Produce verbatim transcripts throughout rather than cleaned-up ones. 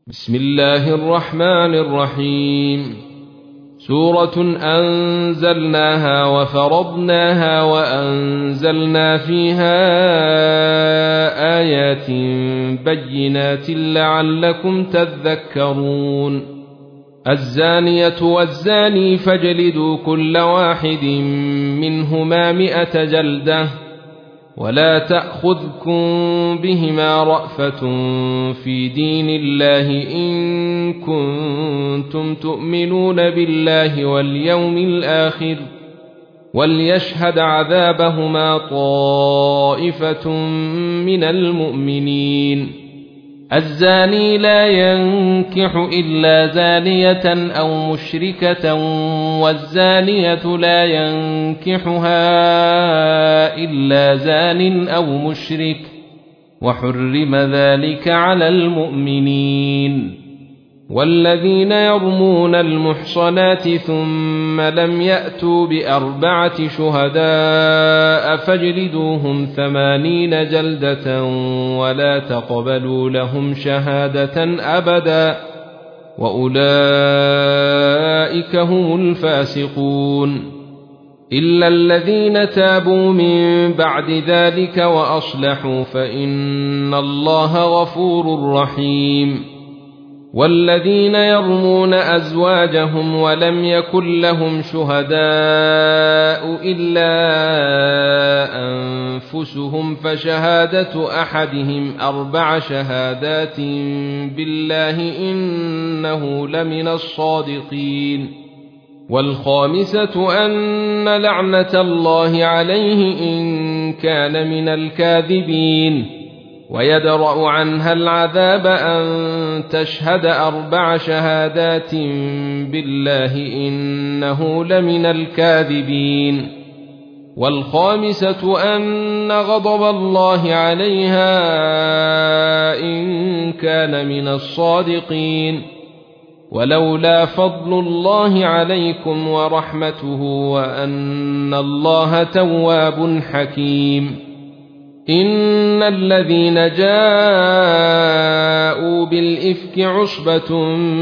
بسم الله الرحمن الرحيم. سورة أنزلناها وفرضناها وأنزلنا فيها آيات بينات لعلكم تذكرون. الزانية والزاني فاجلدوا كل واحد منهما مئة جلدة ولا تأخذكم بهما رأفة في دين الله إن كنتم تؤمنون بالله واليوم الآخر وليشهد عذابهما طائفة من المؤمنين. الزاني لا ينكح إلا زانية أو مشركة والزانية لا ينكحها إلا زان أو مشرك وحرم ذلك على المؤمنين. والذين يرمون المحصنات ثم لم يأتوا بأربعة شهداء فاجلدوهم ثمانين جلدة ولا تقبلوا لهم شهادة أبدا وأولئك هم الفاسقون. إلا الذين تابوا من بعد ذلك وأصلحوا فإن الله غفور رحيم. والذين يرمون أزواجهم ولم يكن لهم شهداء إلا أنفسهم فشهادة أحدهم أربع شهادات بالله إنه لمن الصادقين. والخامسة أن لعنة الله عليه إن كان من الكاذبين. ويدرأ عنها العذاب أن تشهد أربع شهادات بالله إنه لمن الكاذبين. والخامسة أن غضب الله عليها إن كان من الصادقين. ولولا فضل الله عليكم ورحمته وأن الله تواب حكيم. إن الذين جاءوا بالإفك عصبة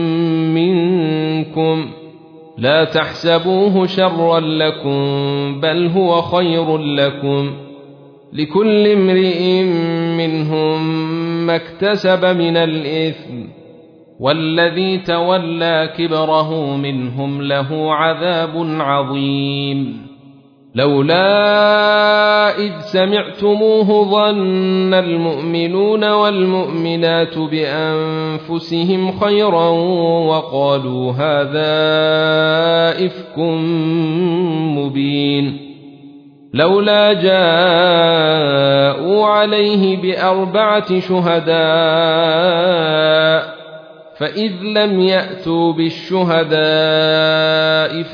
منكم لا تحسبوه شرا لكم بل هو خير لكم لكل امرئ منهم ما اكتسب من الإثم والذي تولى كبره منهم له عذاب عظيم. لولا إذ سمعتموه ظن المؤمنون والمؤمنات بأنفسهم خيرا وقالوا هذا إفك مبين. لولا جاءوا عليه بأربعة شهداء فإذ لم يأتوا بالشهداء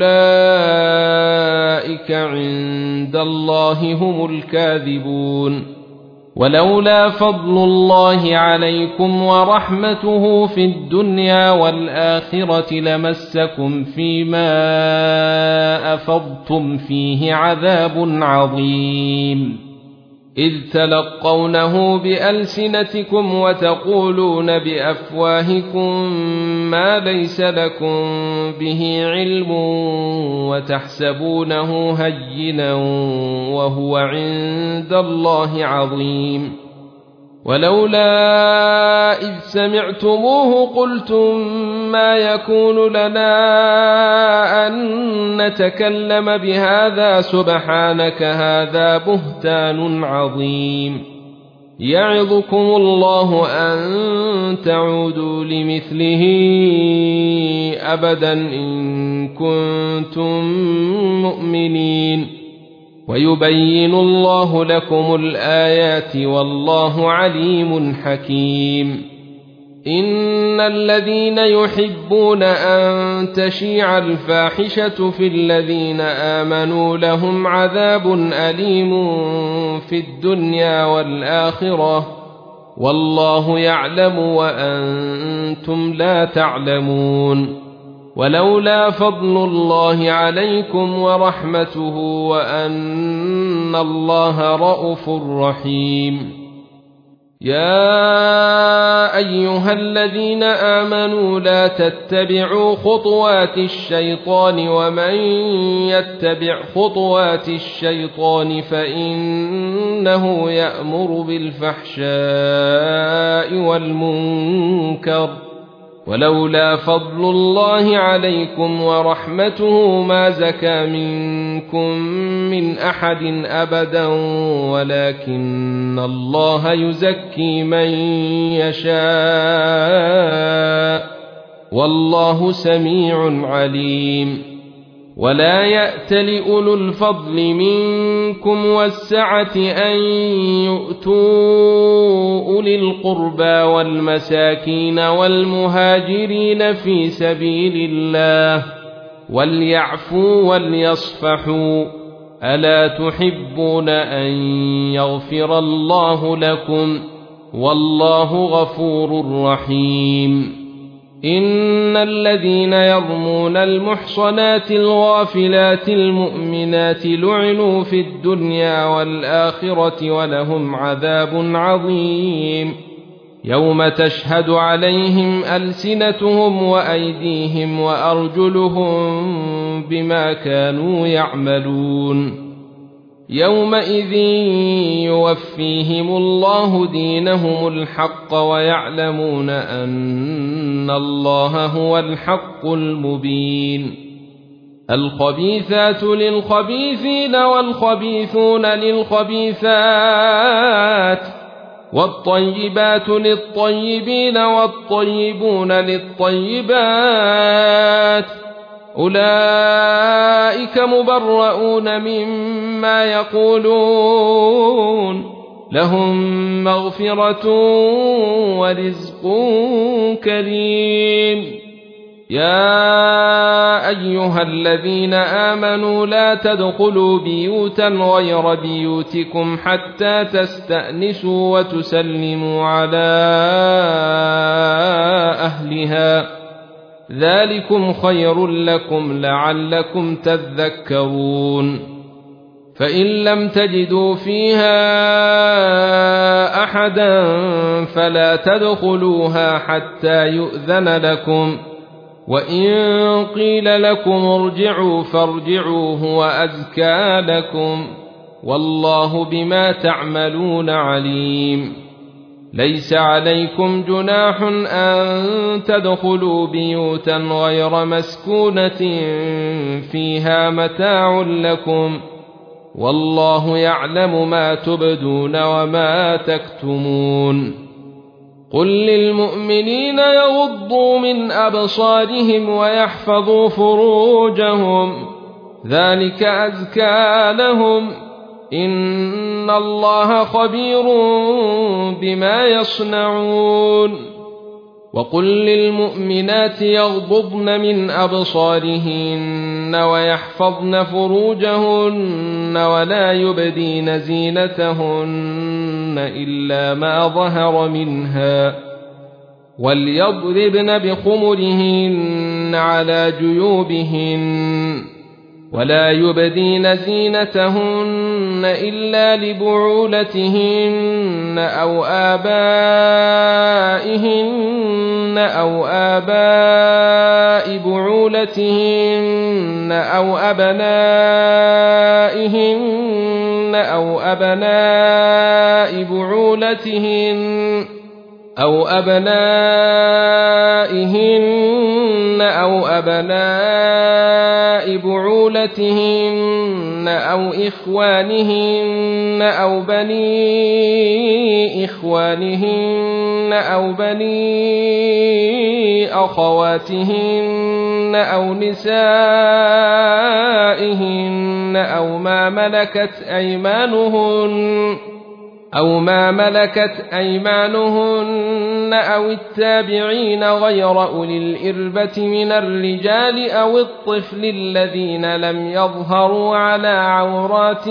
فأولئك عند الله هم الكاذبون. ولولا فضل الله عليكم ورحمته في الدنيا والآخرة لمسكم فيما أفضتم فيه عذاب عظيم. إذ تلقونه بألسنتكم وتقولون بأفواهكم ما ليس لكم به علم وتحسبونه هينا وهو عند الله عظيم. ولولا إذ سمعتموه قلتم ما يكون لنا أن نتكلم بهذا سبحانك هذا بهتان عظيم. يعظكم الله أن تعودوا لمثله أبدا إن كنتم مؤمنين. ويبين الله لكم الآيات والله عليم حكيم. إن الذين يحبون أن تشيع الفاحشة في الذين آمنوا لهم عذاب أليم في الدنيا والآخرة والله يعلم وأنتم لا تعلمون. ولولا فضل الله عليكم ورحمته وأن الله رءوف رحيم. يا أيها الذين آمنوا لا تتبعوا خطوات الشيطان ومن يتبع خطوات الشيطان فإنه يأمر بالفحشاء والمنكر ولولا فضل الله عليكم ورحمته ما زكى منكم من أحد أبدا ولكن الله يزكي من يشاء والله سميع عليم ولا يأتل أولو الفضل منكم والسعة أن يؤتوا أولي القربى والمساكين والمهاجرين في سبيل الله وليعفوا وليصفحوا ألا تحبون أن يغفر الله لكم والله غفور رحيم إن الذين يرمون المحصنات الغافلات المؤمنات لعنوا في الدنيا والآخرة ولهم عذاب عظيم يوم تشهد عليهم ألسنتهم وأيديهم وأرجلهم بما كانوا يعملون يومئذ يوفيهم الله دينهم الحق ويعلمون أن الله هو الحق المبين الخبيثات للخبيثين والخبيثون للخبيثات والطيبات للطيبين والطيبون للطيبات أولئك مبرؤون مما يقولون لهم مغفرة ورزق كريم يا أيها الذين آمنوا لا تدخلوا بيوتا غير بيوتكم حتى تستأنسوا وتسلموا على أهلها ذلكم خير لكم لعلكم تذكرون فإن لم تجدوا فيها أحدا فلا تدخلوها حتى يؤذن لكم وإن قيل لكم ارجعوا فارجعوا هو أزكى لكم والله بما تعملون عليم ليس عليكم جناح أن تدخلوا بيوتا غير مسكونة فيها متاع لكم والله يعلم ما تبدون وما تكتمون قل للمؤمنين يغضوا من أبصارهم ويحفظوا فروجهم ذلك أزكى لهم إن الله خبير بما يصنعون وقل للمؤمنات يغضضن من أبصارهن ويحفظن فروجهن ولا يبدين زينتهن إلا ما ظهر منها وليضربن بخمرهن على جيوبهن ولا يبدين زينتهن إلا لبعولتهن أو آبائهن أو آباء بعولتهن أو أبنائهن أو أبناء بعولتهن أو أبنائهن أو أبناء بعولتهن أو إخوانهن أو بني إخوانهن أو بني أخواتهن أو نسائهن أو ما ملكت أيمانهن أو ما ملكت أيمانهن أو التابعين غير أولي الإربة من الرجال أو الطفل الذين لم يظهروا على عورات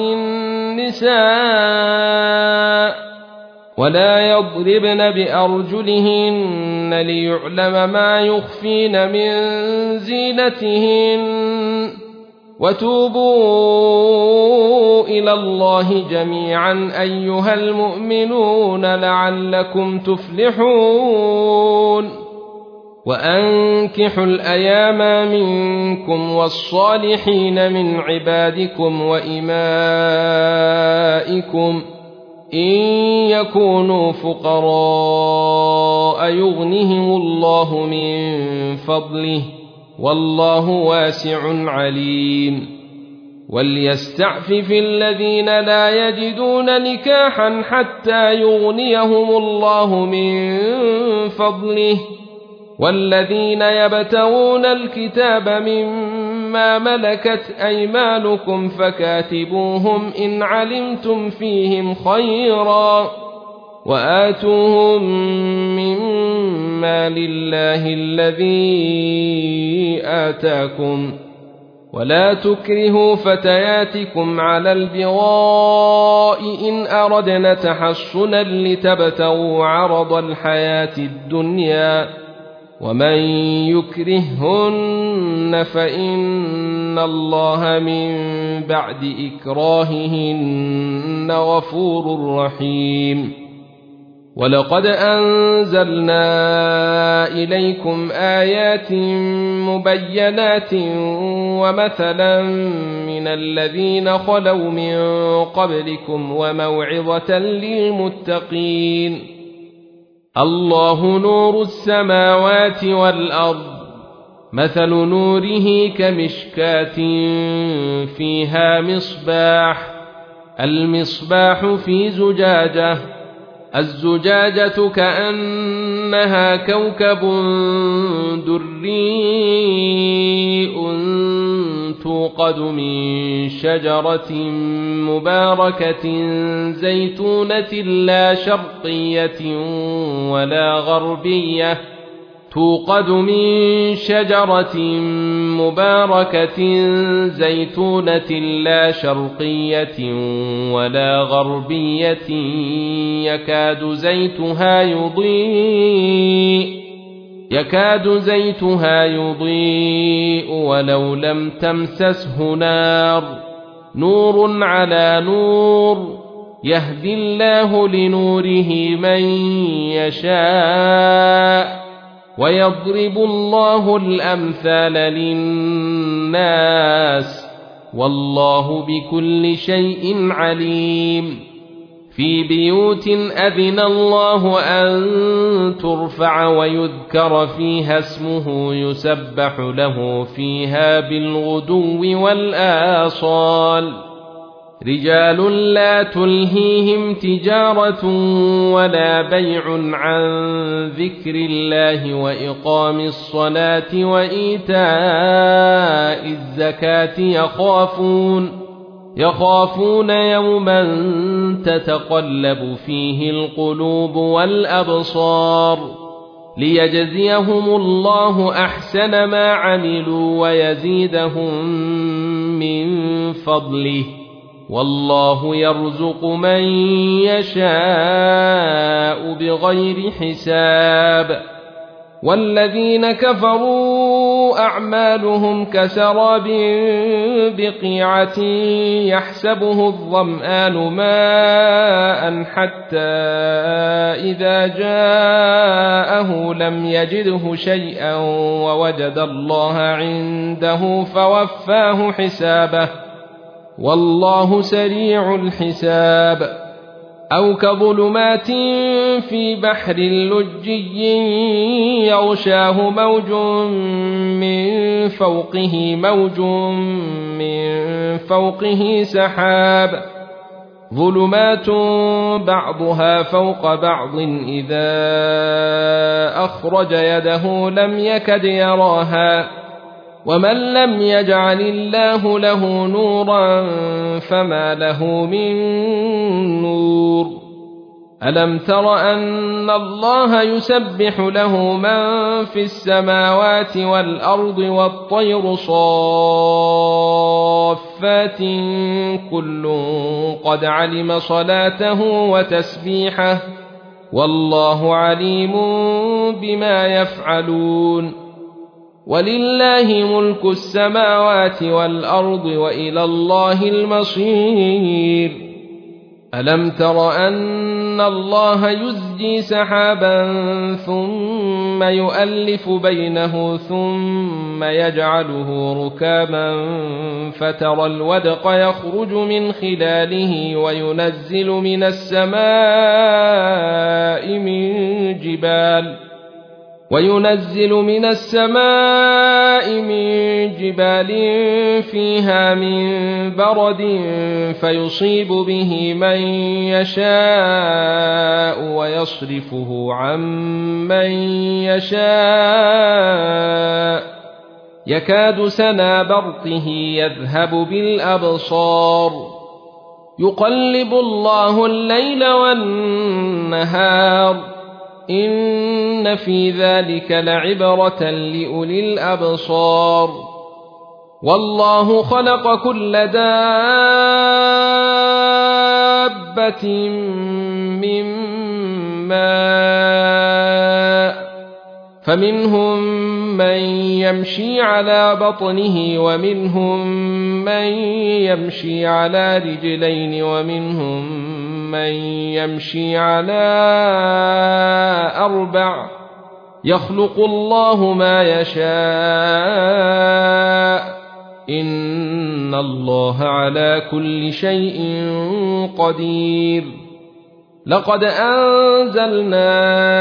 النساء ولا يضربن بأرجلهن ليعلم ما يخفين من زينتهن وتوبوا إلى الله جميعا أيها المؤمنون لعلكم تفلحون وأنكحوا الأيام منكم والصالحين من عبادكم وإمائكم إن يكونوا فقراء يغنهم الله من فضله والله واسع عليم وليستعفف الذين لا يجدون نكاحا حتى يغنيهم الله من فضله والذين يبتغون الكتاب مما ملكت أيمانكم فكاتبوهم إن علمتم فيهم خيرا وآتوهم مما لله الذي آتاكم ولا تكرهوا فتياتكم على البغاء إن أردنا تحصنا لتبتغوا عرض الحياة الدنيا ومن يكرههن فإن الله من بعد إكراههن غفور رحيم ولقد أنزلنا إليكم آيات مبينات ومثلا من الذين خلوا من قبلكم وموعظة للمتقين الله نور السماوات والأرض مثل نوره كمشكاة فيها مصباح المصباح في زجاجة الزجاجة كأنها كوكب دري توقد من شجرة مباركة زيتونة لا شرقية ولا غربية توقد من شجرة مباركة زيتونة لا شرقية ولا غربية يكاد زيتها يضيء يكاد زيتها يضيء ولو لم تمسسه نار نور على نور يهدي الله لنوره من يشاء ويضرب الله الأمثال للناس والله بكل شيء عليم في بيوت أذن الله أن ترفع ويذكر فيها اسمه يسبح له فيها بالغدو والآصال رجال لا تلهيهم تجارة ولا بيع عن ذكر الله وإقام الصلاة وإيتاء الزكاة يخافون يخافون يوما تتقلب فيه القلوب والأبصار ليجزيهم الله أحسن ما عملوا ويزيدهم من فضله والله يرزق من يشاء بغير حساب والذين كفروا أعمالهم كسراب بقيعة يحسبه الظمآن ماء حتى إذا جاءه لم يجده شيئا ووجد الله عنده فوفاه حسابه والله سريع الحساب أو كظلمات في بحر لجي يغشاه موج من فوقه موج من فوقه سحاب ظلمات بعضها فوق بعض إذا أخرج يده لم يكد يراها ومن لم يجعل الله له نورا فما له من نور ألم تر أن الله يسبح له من في السماوات والأرض والطير صافات كل قد علم صلاته وتسبيحه والله عليم بما يفعلون ولله ملك السماوات والأرض وإلى الله المصير. ألم تر أن الله يزجي سحابا ثم يؤلف بينه ثم يجعله ركاما فترى الودق يخرج من خلاله وينزل من السماء من جبال وينزل من السماء من جبال فيها من برد فيصيب به من يشاء ويصرفه عن من يشاء يكاد سنا برقه يذهب بالأبصار يقلب الله الليل والنهار إن في ذلك لعبرة لأولي الأبصار. والله خلق كل دابة من ماء فمنهم من يمشي على بطنه ومنهم من يمشي على رجلين ومنهم من يمشي على أربع يخلق الله ما يشاء إن الله على كل شيء قدير. لقد أنزلنا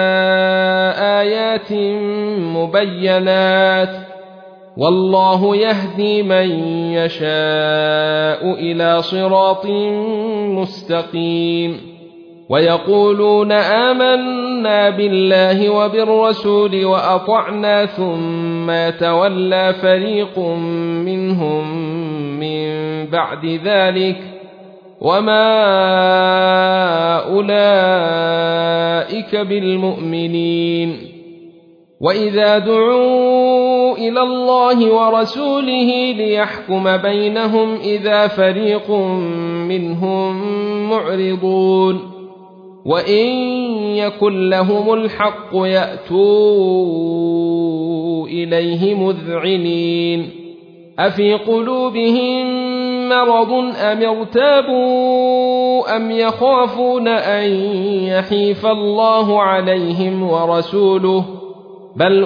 آيات مبينات والله يهدي من يشاء إلى صراط مستقيم. ويقولون آمنا بالله وبالرسول وأطعنا ثم يتولى فريق منهم من بعد ذلك وما أولئك بالمؤمنين. وإذا دعوا إلى الله ورسوله ليحكم بينهم إذا فريق منهم معرضون وإن يكن لهم الحق يأتوا إليه مذعنين أفي قلوبهم مرض أم ارتابوا أم يخافون أن يحيف الله عليهم ورسوله بل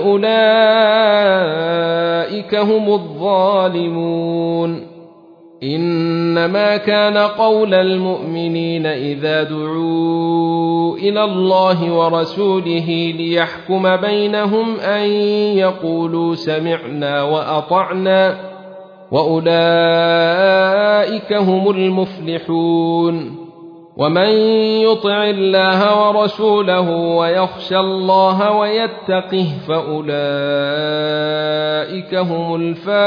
أولئك هم الظالمون. إنما كان قول المؤمنين إذا دعوا إلى الله ورسوله ليحكم بينهم أن يقولوا سمعنا وأطعنا وأولئك هم المفلحون. ومن يطع الله ورسوله ويخشى الله ويتقه فأولئك هم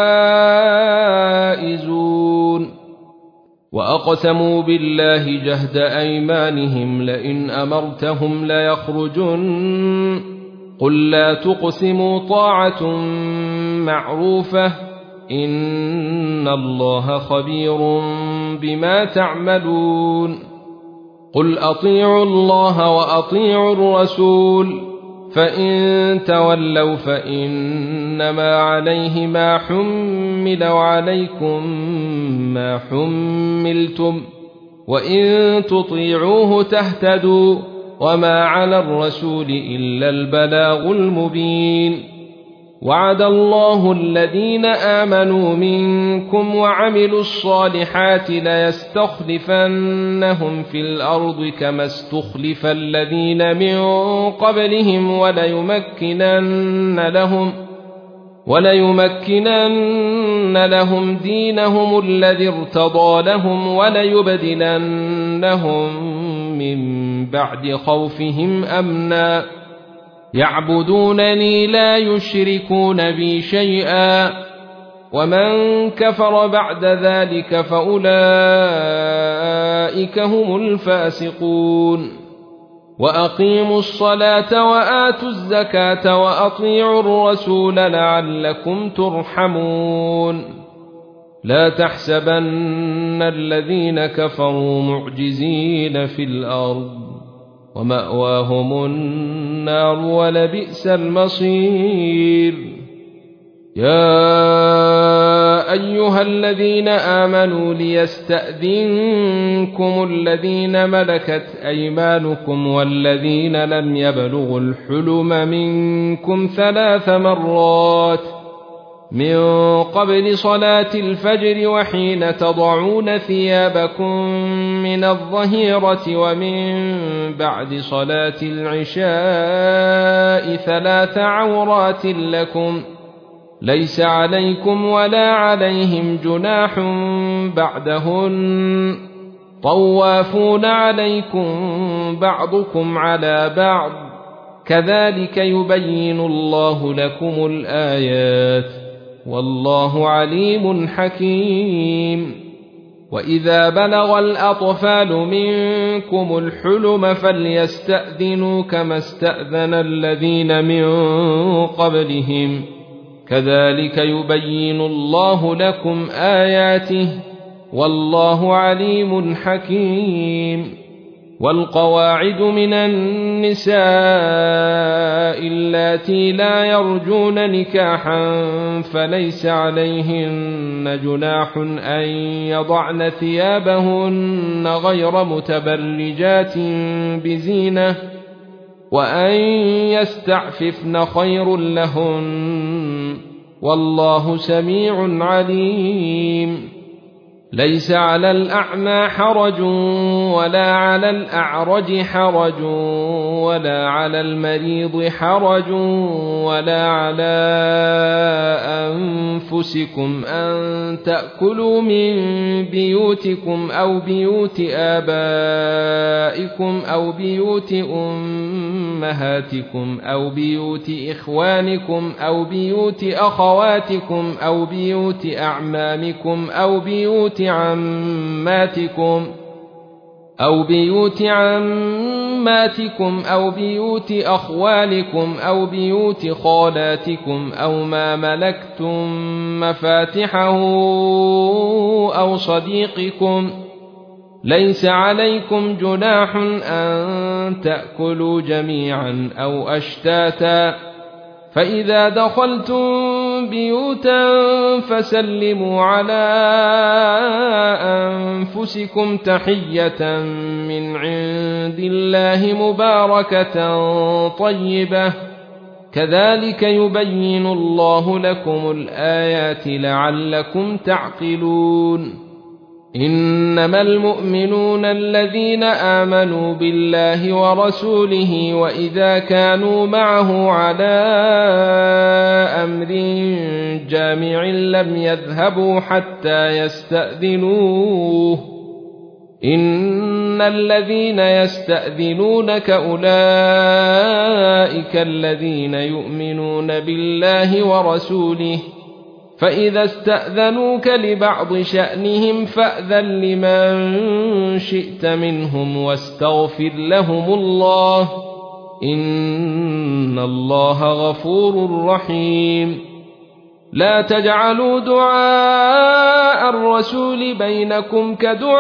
الفائزون. وأقسموا بالله جهد أيمانهم لئن أمرتهم ليخرجن قل لا تقسموا طاعة معروفة إن الله خبير بما تعملون. قل أطيعوا الله وأطيعوا الرسول فإن تولوا فإنما عليه ما حمل وعليكم ما حملتم وإن تطيعوه تهتدوا وما على الرسول إلا البلاغ المبين. وعد الله الذين آمنوا منكم وعملوا الصالحات ليستخلفنهم في الأرض كما استخلف الذين من قبلهم وليمكنن لهم وليمكنن لهم دينهم الذي ارتضى لهم وليبدلنهم من بعد خوفهم أمنا يعبدونني لا يشركون بي شيئا ومن كفر بعد ذلك فأولئك هم الفاسقون. وأقيموا الصلاة وآتوا الزكاة وأطيعوا الرسول لعلكم ترحمون. لا تحسبن الذين كفروا معجزين في الأرض ومأواهم النار ولبئس المصير. يا أيها الذين آمنوا ليستأذنكم الذين ملكت أيمانكم والذين لم يبلغوا الحلم منكم ثلاث مرات من قبل صلاة الفجر وحين تضعون ثيابكم من الظهيرة ومن بعد صلاة العشاء ثلاث عورات لكم ليس عليكم ولا عليهم جناح بعدهن طوافون عليكم بعضكم على بعض كذلك يبين الله لكم الآيات والله عليم حكيم. وإذا بلغ الأطفال منكم الحلم فليستأذنوا كما استأذن الذين من قبلهم كذلك يبين الله لكم آياته والله عليم حكيم. والقواعد من النساء اللاتي لا يرجون نكاحا فليس عليهن جناح أن يضعن ثيابهن غير متبرجات بزينة وأن يستعففن خير لهن والله سميع عليم. ليس على الأعمى حرج ولا على الأعرج حرج ولا على المريض حرج ولا على أنفسكم أن تأكلوا من بيوتكم أو بيوت آبائكم أو بيوت أمهاتكم أو بيوت إخوانكم أو بيوت أخواتكم أو بيوت أعمامكم أو بيوت عماتكم أو بيوت عماتكم أو بيوت أخوالكم أو بيوت خالاتكم أو ما ملكتم مفاتحه أو صديقكم ليس عليكم جناح أن تأكلوا جميعا أو أشتاتا فإذا دخلتم بيوتا فسلموا على أنفسكم تحية من عند الله مباركة طيبة كذلك يبين الله لكم الآيات لعلكم تعقلون. إنما المؤمنون الذين آمنوا بالله ورسوله وإذا كانوا معه على أمر جامع لم يذهبوا حتى يستأذنوه إن الذين يستأذنونك أولئك الذين يؤمنون بالله ورسوله فإذا استأذنوك لبعض شأنهم فأذن لمن شئت منهم واستغفر لهم الله إن الله غفور رحيم. لا تجعلوا دعاء الرسول بينكم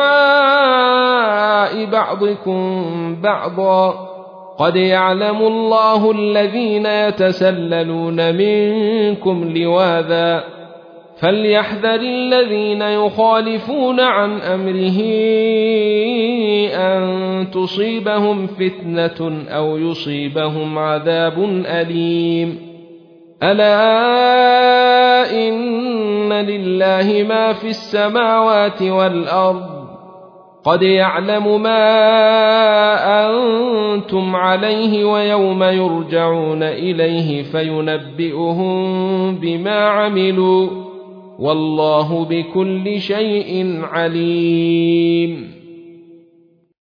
كدعاء بعضكم بعضا قد يعلم الله الذين يتسللون منكم لواذا فليحذر الذين يخالفون عن أمره أن تصيبهم فتنة أو يصيبهم عذاب أليم. ألا إن لله ما في السماوات والأرض قد يعلم ما أنتم عليه ويوم يرجعون إليه فينبئهم بما عملوا والله بكل شيء عليم.